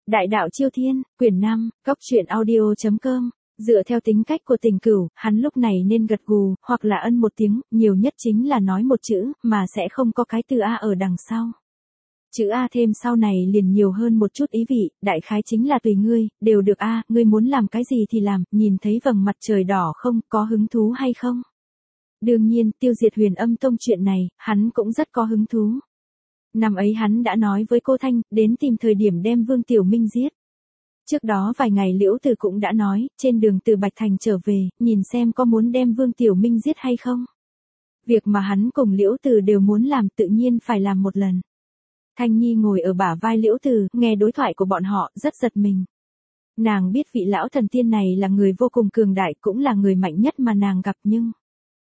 Đại đạo Chiêu Thiên, quyển 5, cốc truyện audio.com. Dựa theo tính cách của Tình Cửu, hắn lúc này nên gật gù, hoặc là ân một tiếng, nhiều nhất chính là nói một chữ, mà sẽ không có cái từ A ở đằng sau. Chữ A thêm sau này liền nhiều hơn một chút ý vị, đại khái chính là tùy ngươi, đều được A, ngươi muốn làm cái gì thì làm, nhìn thấy vầng mặt trời đỏ không, có hứng thú hay không? Đương nhiên, tiêu diệt Huyền Âm Tông chuyện này, hắn cũng rất có hứng thú. Năm ấy hắn đã nói với cô Thanh, đến tìm thời điểm đem Vương Tiểu Minh giết. Trước đó vài ngày Liễu Từ cũng đã nói, trên đường từ Bạch Thành trở về, nhìn xem có muốn đem Vương Tiểu Minh giết hay không. Việc mà hắn cùng Liễu Từ đều muốn làm tự nhiên phải làm một lần. Thanh Nhi ngồi ở bả vai Liễu Từ, nghe đối thoại của bọn họ, rất giật mình. Nàng biết vị lão thần tiên này là người vô cùng cường đại, cũng là người mạnh nhất mà nàng gặp, nhưng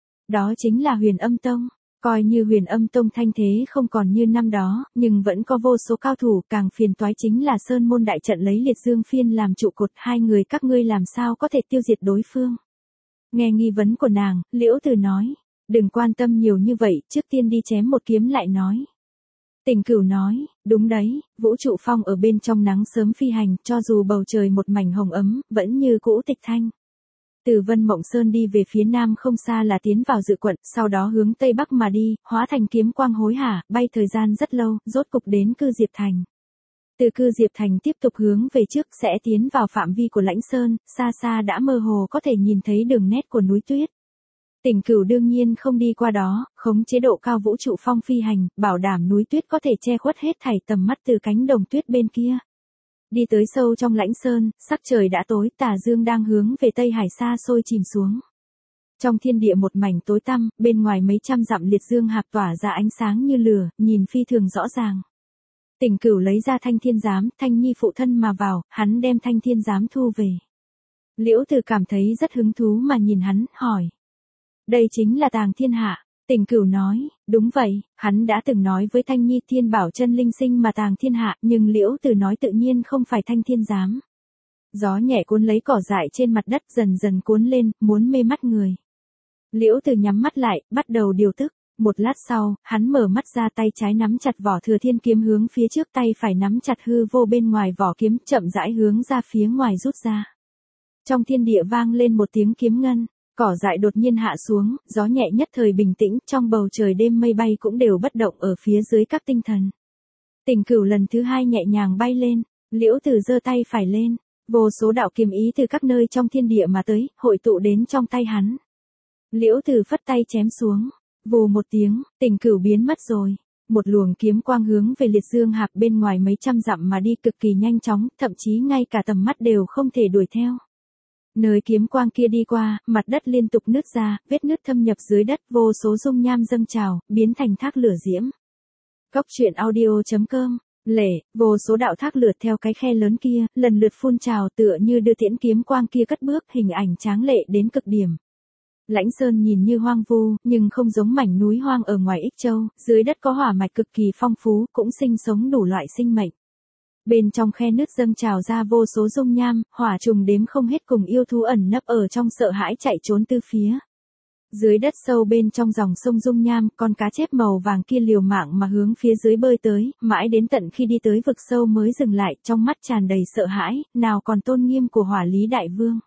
đó chính là Huyền Âm Tông. Coi như Huyền Âm Tông thanh thế không còn như năm đó, nhưng vẫn có vô số cao thủ, càng phiền toái chính là Sơn Môn đại trận lấy Liệt Dương Phiên làm trụ cột, hai người các ngươi làm sao có thể tiêu diệt đối phương. Nghe nghi vấn của nàng, Liễu Từ nói, đừng quan tâm nhiều như vậy, trước tiên đi chém một kiếm lại nói. Tình Cửu nói, đúng đấy, vũ trụ phong ở bên trong nắng sớm phi hành, cho dù bầu trời một mảnh hồng ấm, vẫn như cũ tịch thanh. Từ Vân Mộng Sơn đi về phía nam không xa là tiến vào Dự quận, sau đó hướng tây bắc mà đi, hóa thành kiếm quang hối hả, bay thời gian rất lâu, rốt cục đến Cư Diệp Thành. Từ Cư Diệp Thành tiếp tục hướng về trước sẽ tiến vào phạm vi của Lãnh Sơn, xa xa đã mơ hồ có thể nhìn thấy đường nét của núi tuyết. Tình Cửu đương nhiên không đi qua đó, khống chế độ cao vũ trụ phong phi hành, bảo đảm núi tuyết có thể che khuất hết thảy tầm mắt từ cánh đồng tuyết bên kia. Đi tới sâu trong Lãnh Sơn, sắc trời đã tối, tà dương đang hướng về Tây Hải xa xôi chìm xuống. Trong thiên địa một mảnh tối tăm, bên ngoài mấy trăm dặm liệt dương hạp tỏa ra ánh sáng như lửa, nhìn phi thường rõ ràng. Tình Cửu lấy ra Thanh Thiên Giám, Thanh Nhi phụ thân mà vào, hắn đem Thanh Thiên Giám thu về. Liễu Từ cảm thấy rất hứng thú mà nhìn hắn, hỏi. Đây chính là Tàng Thiên Hạ. Tình Cửu nói, đúng vậy, hắn đã từng nói với Thanh Nhi Thiên Bảo chân linh sinh mà Tàng Thiên Hạ, nhưng Liễu Từ nói tự nhiên không phải Thanh Thiên Giám. Gió nhẹ cuốn lấy cỏ dại trên mặt đất dần dần cuốn lên, muốn mê mắt người. Liễu Từ nhắm mắt lại, bắt đầu điều tức. Một lát sau, hắn mở mắt ra, tay trái nắm chặt vỏ Thừa Thiên kiếm hướng phía trước, tay phải nắm chặt hư vô bên ngoài vỏ kiếm, chậm rãi hướng ra phía ngoài rút ra. Trong thiên địa vang lên một tiếng kiếm ngân. Cỏ dại đột nhiên hạ xuống, gió nhẹ nhất thời bình tĩnh, trong bầu trời đêm mây bay cũng đều bất động ở phía dưới các tinh thần. Tình Cửu lần thứ hai nhẹ nhàng bay lên, Liễu Từ giơ tay phải lên, vô số đạo kiếm ý từ các nơi trong thiên địa mà tới, hội tụ đến trong tay hắn. Liễu Từ phất tay chém xuống, vù một tiếng, Tình Cửu biến mất rồi. Một luồng kiếm quang hướng về liệt dương hạp bên ngoài mấy trăm dặm mà đi cực kỳ nhanh chóng, thậm chí ngay cả tầm mắt đều không thể đuổi theo. Nơi kiếm quang kia đi qua, mặt đất liên tục nứt ra, vết nứt thâm nhập dưới đất, vô số dung nham dâng trào, biến thành thác lửa diễm. Cốc truyện audio.com. Lệ, vô số đạo thác lửa theo cái khe lớn kia, lần lượt phun trào tựa như đưa tiễn kiếm quang kia cất bước, hình ảnh tráng lệ đến cực điểm. Lãnh Sơn nhìn như hoang vu, nhưng không giống mảnh núi hoang ở ngoài Ích Châu, dưới đất có hỏa mạch cực kỳ phong phú, cũng sinh sống đủ loại sinh mệnh. Bên trong khe nứt dâng trào ra vô số dung nham, hỏa trùng đếm không hết cùng yêu thú ẩn nấp ở trong sợ hãi chạy trốn tứ phía. Dưới đất sâu bên trong dòng sông dung nham, con cá chép màu vàng kia liều mạng mà hướng phía dưới bơi tới, mãi đến tận khi đi tới vực sâu mới dừng lại, trong mắt tràn đầy sợ hãi, nào còn tôn nghiêm của Hỏa Lý Đại Vương.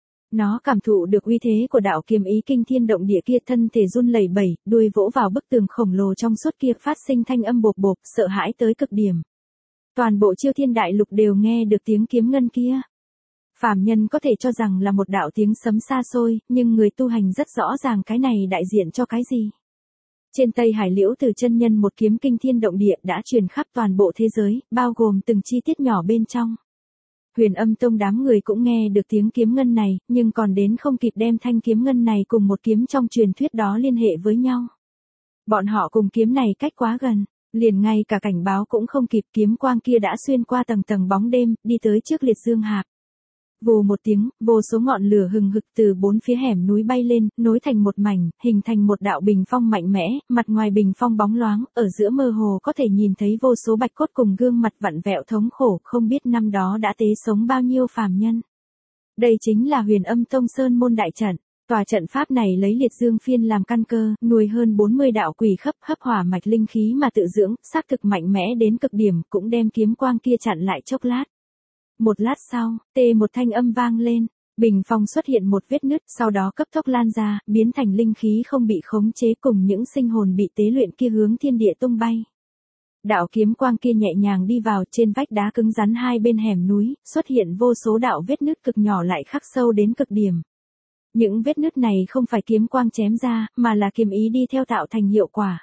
Nó cảm thụ được uy thế của đạo kiếm ý kinh thiên động địa kia, thân thể run lẩy bẩy, đuôi vỗ vào bức tường khổng lồ trong suốt kia phát sinh thanh âm bộp bộp, sợ hãi tới cực điểm. Toàn bộ Chiêu Thiên Đại Lục đều nghe được tiếng kiếm ngân kia. Phàm nhân có thể cho rằng là một đạo tiếng sấm xa xôi, nhưng người tu hành rất rõ ràng cái này đại diện cho cái gì. Trên Tây Hải Liễu Từ chân nhân một kiếm kinh thiên động địa đã truyền khắp toàn bộ thế giới, bao gồm từng chi tiết nhỏ bên trong. Huyền Âm Tông đám người cũng nghe được tiếng kiếm ngân này, nhưng còn đến không kịp đem thanh kiếm ngân này cùng một kiếm trong truyền thuyết đó liên hệ với nhau. Bọn họ cùng kiếm này cách quá gần. Liền ngay cả cảnh báo cũng không kịp, kiếm quang kia đã xuyên qua tầng tầng bóng đêm, đi tới trước liệt dương hạp. Vù một tiếng, vô số ngọn lửa hừng hực từ bốn phía hẻm núi bay lên, nối thành một mảnh, hình thành một đạo bình phong mạnh mẽ, mặt ngoài bình phong bóng loáng, ở giữa mơ hồ có thể nhìn thấy vô số bạch cốt cùng gương mặt vặn vẹo thống khổ, không biết năm đó đã tế sống bao nhiêu phàm nhân. Đây chính là Huyền Âm Tông Sơn Môn đại trận. Tòa trận pháp này lấy Liệt Dương Phiên làm căn cơ, nuôi hơn 40 đạo quỷ khắp hấp hỏa mạch linh khí mà tự dưỡng, xác thực mạnh mẽ đến cực điểm, cũng đem kiếm quang kia chặn lại chốc lát. Một lát sau, một thanh âm vang lên, bình phong xuất hiện một vết nứt, sau đó cấp tốc lan ra, biến thành linh khí không bị khống chế cùng những sinh hồn bị tế luyện kia hướng thiên địa tung bay. Đạo kiếm quang kia nhẹ nhàng đi vào, trên vách đá cứng rắn hai bên hẻm núi, xuất hiện vô số đạo vết nứt cực nhỏ lại khắc sâu đến cực điểm. Những vết nứt này không phải kiếm quang chém ra, mà là kiếm ý đi theo tạo thành hiệu quả.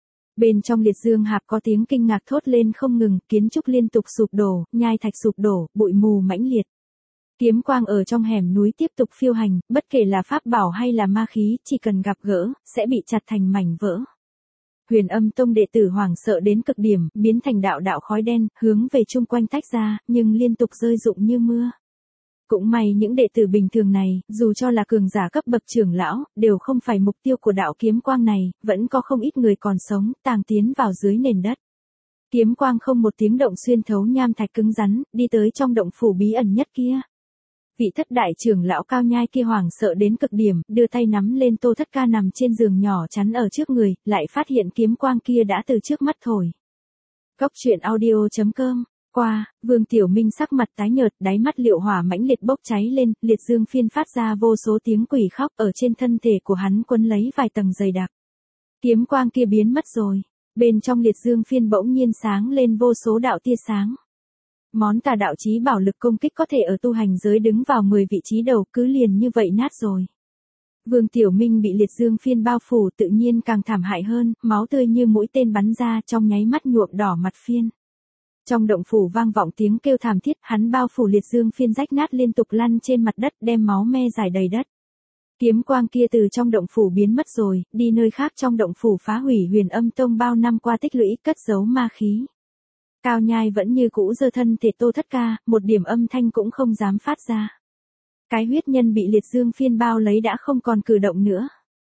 Bên trong liệt dương hạp có tiếng kinh ngạc thốt lên không ngừng, kiến trúc liên tục sụp đổ, nhai thạch sụp đổ, bụi mù mãnh liệt. Kiếm quang ở trong hẻm núi tiếp tục phiêu hành, bất kể là pháp bảo hay là ma khí, chỉ cần gặp gỡ, sẽ bị chặt thành mảnh vỡ. Huyền Âm Tông đệ tử hoảng sợ đến cực điểm, biến thành đạo đạo khói đen, hướng về chung quanh tách ra, nhưng liên tục rơi rụng như mưa. Cũng may những đệ tử bình thường này, dù cho là cường giả cấp bậc trưởng lão, đều không phải mục tiêu của đạo kiếm quang này, vẫn có không ít người còn sống, tàng tiến vào dưới nền đất. Kiếm quang không một tiếng động xuyên thấu nham thạch cứng rắn, đi tới trong động phủ bí ẩn nhất kia. Vị thất đại trưởng lão cao nhai kia hoảng sợ đến cực điểm, đưa tay nắm lên Tô Thất Ca nằm trên giường nhỏ chắn ở trước người, lại phát hiện kiếm quang kia đã từ trước mắt thổi. Cốc truyện audio.com. Qua, Vương Tiểu Minh sắc mặt tái nhợt, đáy mắt liệu hỏa mãnh liệt bốc cháy lên, liệt dương phiên phát ra vô số tiếng quỷ khóc, ở trên thân thể của hắn quấn lấy vài tầng dày đặc. Kiếm quang kia biến mất rồi, bên trong liệt dương phiên bỗng nhiên sáng lên vô số đạo tia sáng. Món tà đạo chí bảo lực công kích có thể ở tu hành giới đứng vào 10 vị trí đầu, cứ liền như vậy nát rồi. Vương Tiểu Minh bị liệt dương phiên bao phủ tự nhiên càng thảm hại hơn, máu tươi như mũi tên bắn ra trong nháy mắt nhuộm đỏ mặt phiên. Trong động phủ vang vọng tiếng kêu thảm thiết, hắn bao phủ liệt dương phiên rách nát liên tục lăn trên mặt đất, đem máu me rải đầy đất. Kiếm quang kia từ trong động phủ biến mất rồi, đi nơi khác trong động phủ phá hủy Huyền Âm Tông bao năm qua tích lũy cất giấu ma khí. Cao Nhai vẫn như cũ giơ thân thể Tô Thất Ca, một điểm âm thanh cũng không dám phát ra. Cái huyết nhân bị liệt dương phiên bao lấy đã không còn cử động nữa.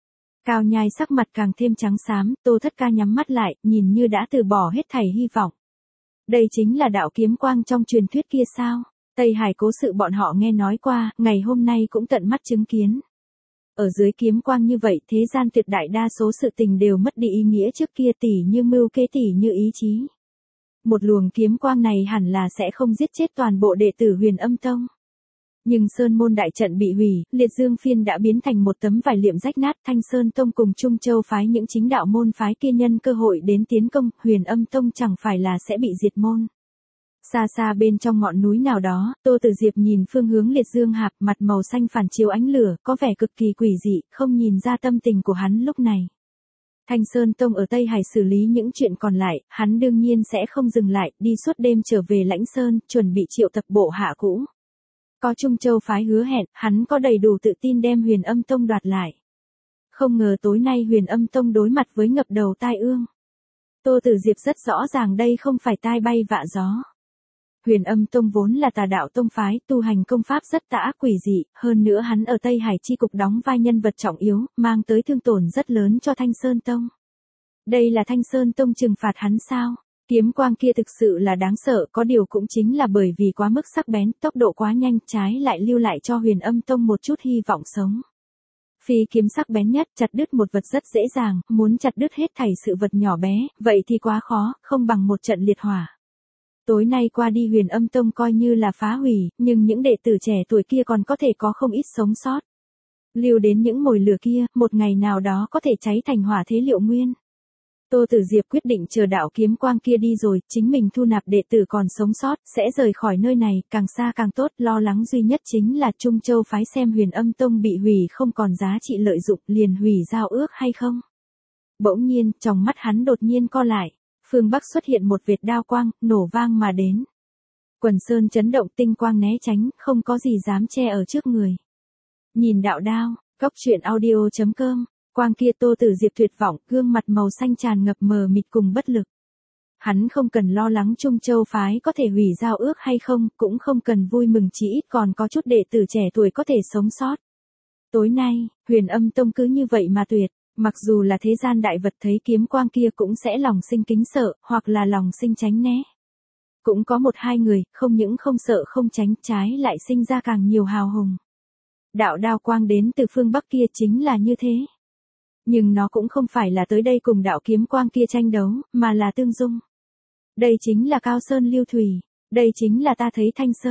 Cao Nhai sắc mặt càng thêm trắng xám, Tô Thất Ca nhắm mắt lại, nhìn như đã từ bỏ hết thảy hy vọng. Đây chính là đạo kiếm quang trong truyền thuyết kia sao? Tây Hải cố sự bọn họ nghe nói qua, ngày hôm nay cũng tận mắt chứng kiến. Ở dưới kiếm quang như vậy, thế gian tuyệt đại đa số sự tình đều mất đi ý nghĩa trước kia, tỉ như mưu kế, tỉ như ý chí. Một luồng kiếm quang này hẳn là sẽ không giết chết toàn bộ đệ tử Huyền Âm Tông. Nhưng Sơn Môn đại trận bị hủy, liệt dương phiên đã biến thành một tấm vải liệm rách nát, Thanh Sơn Tông cùng Trung Châu phái những chính đạo môn phái kia nhân cơ hội đến tiến công, Huyền Âm Tông chẳng phải là sẽ bị diệt môn. Xa xa bên trong ngọn núi nào đó, Tô Tử Diệp nhìn phương hướng liệt dương hạp, mặt màu xanh phản chiếu ánh lửa, có vẻ cực kỳ quỷ dị, không nhìn ra tâm tình của hắn lúc này. Thanh Sơn Tông ở Tây Hải xử lý những chuyện còn lại, hắn đương nhiên sẽ không dừng lại, đi suốt đêm trở về Lãnh Sơn, chuẩn bị triệu tập bộ hạ cũ. Có Trung Châu phái hứa hẹn, hắn có đầy đủ tự tin đem Huyền Âm Tông đoạt lại. Không ngờ tối nay Huyền Âm Tông đối mặt với ngập đầu tai ương. Tô Tử Diệp rất rõ ràng đây không phải tai bay vạ gió. Huyền Âm Tông vốn là tà đạo tông phái, tu hành công pháp rất tà ác quỷ dị, hơn nữa hắn ở Tây Hải chi cục đóng vai nhân vật trọng yếu, mang tới thương tổn rất lớn cho Thanh Sơn Tông. Đây là Thanh Sơn Tông trừng phạt hắn sao? Kiếm quang kia thực sự là đáng sợ, có điều cũng chính là bởi vì quá mức sắc bén, tốc độ quá nhanh, trái lại lưu lại cho Huyền Âm Tông một chút hy vọng sống. Phi kiếm sắc bén nhất, chặt đứt một vật rất dễ dàng, muốn chặt đứt hết thảy sự vật nhỏ bé, vậy thì quá khó, không bằng một trận liệt hỏa. Tối nay qua đi Huyền Âm Tông coi như là phá hủy, nhưng những đệ tử trẻ tuổi kia còn có thể có không ít sống sót. Lưu đến những mồi lửa kia, một ngày nào đó có thể cháy thành hỏa thế liệu nguyên. Tô Tử Diệp quyết định chờ đạo kiếm quang kia đi rồi, chính mình thu nạp đệ tử còn sống sót, sẽ rời khỏi nơi này, càng xa càng tốt, lo lắng duy nhất chính là Trung Châu phái xem Huyền Âm Tông bị hủy không còn giá trị lợi dụng, liền hủy giao ước hay không. Bỗng nhiên, trong mắt hắn đột nhiên co lại, phương Bắc xuất hiện một vệt đao quang, nổ vang mà đến. Quần sơn chấn động, tinh quang né tránh, không có gì dám che ở trước người. Nhìn đạo đao, Cốc truyện audio.com. Quang kia Tô Tử Diệp tuyệt vọng, gương mặt màu xanh tràn ngập mờ mịt cùng bất lực. Hắn không cần lo lắng Trung Châu phái có thể hủy giao ước hay không, cũng không cần vui mừng chỉ ít còn có chút đệ tử trẻ tuổi có thể sống sót. Tối nay, Huyền Âm Tông cứ như vậy mà tuyệt, mặc dù là thế gian đại vật thấy kiếm quang kia cũng sẽ lòng sinh kính sợ, hoặc là lòng sinh tránh né. Cũng có một hai người, không những không sợ không tránh, trái lại sinh ra càng nhiều hào hùng. Đạo đao quang đến từ phương Bắc kia chính là như thế. Nhưng nó cũng không phải là tới đây cùng đạo kiếm quang kia tranh đấu, mà là tương dung. Đây chính là Cao Sơn Lưu Thủy, đây chính là ta thấy Thanh Sơn.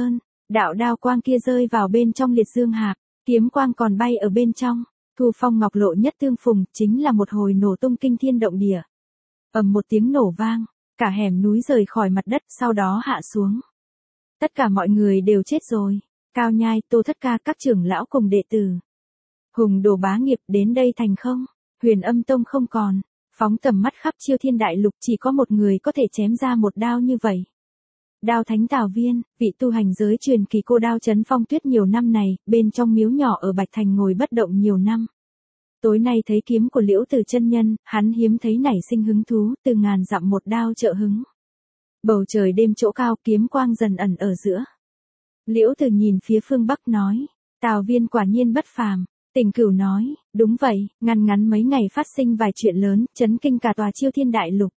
Đạo đao quang kia rơi vào bên trong liệt dương hạp, kiếm quang còn bay ở bên trong. Thu phong ngọc lộ nhất tương phùng, chính là một hồi nổ tung kinh thiên động địa. Ầm một tiếng nổ vang, cả hẻm núi rời khỏi mặt đất, sau đó hạ xuống. Tất cả mọi người đều chết rồi. Cao Nhai, Tô Thất Ca, các trưởng lão cùng đệ tử. Hùng đồ bá nghiệp đến đây thành không? Huyền Âm Tông không còn. Phóng tầm mắt khắp Chiêu Thiên Đại Lục chỉ có một người có thể chém ra một đao như vậy. Đao Thánh Tào Viên, vị tu hành giới truyền kỳ cô đao chấn phong tuyết nhiều năm này, bên trong miếu nhỏ ở Bạch Thành ngồi bất động nhiều năm. Tối nay thấy kiếm của Liễu Từ chân nhân, hắn hiếm thấy nảy sinh hứng thú, từ ngàn dặm một đao trợ hứng. Bầu trời đêm chỗ cao, kiếm quang dần ẩn ở giữa. Liễu Từ nhìn phía phương Bắc nói, Tào Viên quả nhiên bất phàm. Tình Cửu nói, đúng vậy, ngắn mấy ngày phát sinh vài chuyện lớn, chấn kinh cả tòa Chiêu Thiên Đại Lục.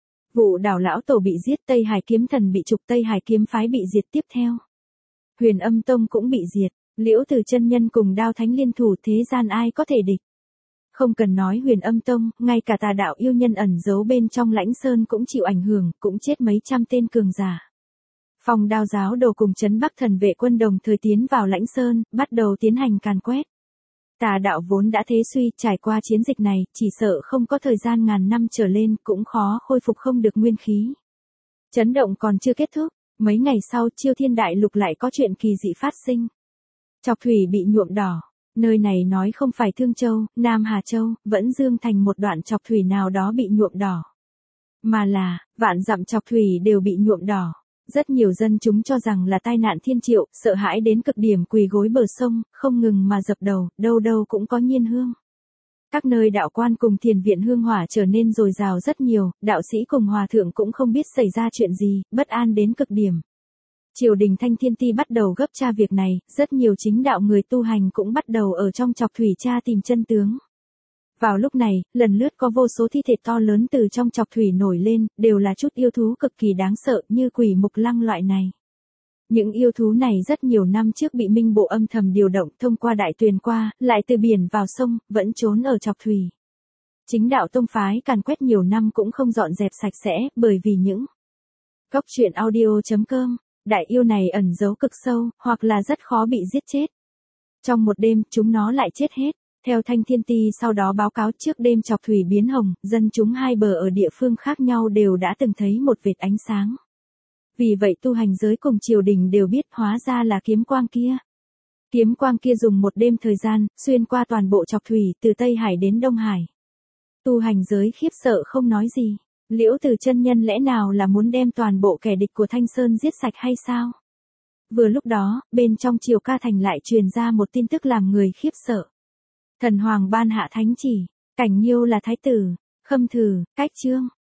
Vụ Đảo lão tổ bị giết, Tây Hải kiếm thần bị trục, Tây Hải kiếm phái bị diệt tiếp theo. Huyền Âm Tông cũng bị diệt, Liễu Từ chân nhân cùng Đao Thánh liên thủ, thế gian ai có thể địch. Không cần nói Huyền Âm Tông, ngay cả tà đạo yêu nhân ẩn giấu bên trong Lãnh Sơn cũng chịu ảnh hưởng, cũng chết mấy trăm tên cường giả. Phong Đao giáo đồ cùng trấn Bắc thần vệ quân đồng thời tiến vào Lãnh Sơn, bắt đầu tiến hành càn quét. Tà đạo vốn đã thế suy, trải qua chiến dịch này, chỉ sợ không có thời gian ngàn năm trở lên, cũng khó khôi phục không được nguyên khí. Chấn động còn chưa kết thúc, mấy ngày sau Chiêu Thiên Đại Lục lại có chuyện kỳ dị phát sinh. Chọc thủy bị nhuộm đỏ, nơi này nói không phải Thương Châu, Nam Hà Châu, vẫn Dương thành một đoạn chọc thủy nào đó bị nhuộm đỏ. Mà là, vạn dặm chọc thủy đều bị nhuộm đỏ. Rất nhiều dân chúng cho rằng là tai nạn thiên triệu, sợ hãi đến cực điểm quỳ gối bờ sông, không ngừng mà dập đầu, đâu đâu cũng có nhiên hương. Các nơi đạo quan cùng thiền viện hương hỏa trở nên dồi dào rất nhiều, đạo sĩ cùng hòa thượng cũng không biết xảy ra chuyện gì, bất an đến cực điểm. Triều đình Thanh Thiên Ti bắt đầu gấp tra việc này, rất nhiều chính đạo người tu hành cũng bắt đầu ở trong chọc thủy tra tìm chân tướng. Vào lúc này, lần lượt có vô số thi thể to lớn từ trong chọc thủy nổi lên, đều là chút yêu thú cực kỳ đáng sợ như quỷ mục lăng loại này. Những yêu thú này rất nhiều năm trước bị Minh Bộ âm thầm điều động thông qua đại tuyền qua, lại từ biển vào sông, vẫn trốn ở chọc thủy. Chính đạo tông phái càn quét nhiều năm cũng không dọn dẹp sạch sẽ, bởi vì những Góc truyện audio.com, đại yêu này ẩn giấu cực sâu, hoặc là rất khó bị giết chết. Trong một đêm, chúng nó lại chết hết. Theo Thanh Thiên Ti sau đó báo cáo trước đêm chọc thủy biến hồng, dân chúng hai bờ ở địa phương khác nhau đều đã từng thấy một vệt ánh sáng. Vì vậy tu hành giới cùng triều đình đều biết hóa ra là kiếm quang kia. Kiếm quang kia dùng một đêm thời gian, xuyên qua toàn bộ chọc thủy từ Tây Hải đến Đông Hải. Tu hành giới khiếp sợ không nói gì. Liễu Từ chân nhân lẽ nào là muốn đem toàn bộ kẻ địch của Thanh Sơn giết sạch hay sao? Vừa lúc đó, bên trong Triều Ca Thành lại truyền ra một tin tức làm người khiếp sợ. Thần Hoàng ban hạ thánh chỉ, Cảnh Nhiêu là thái tử, Khâm Thử, Cách Trương,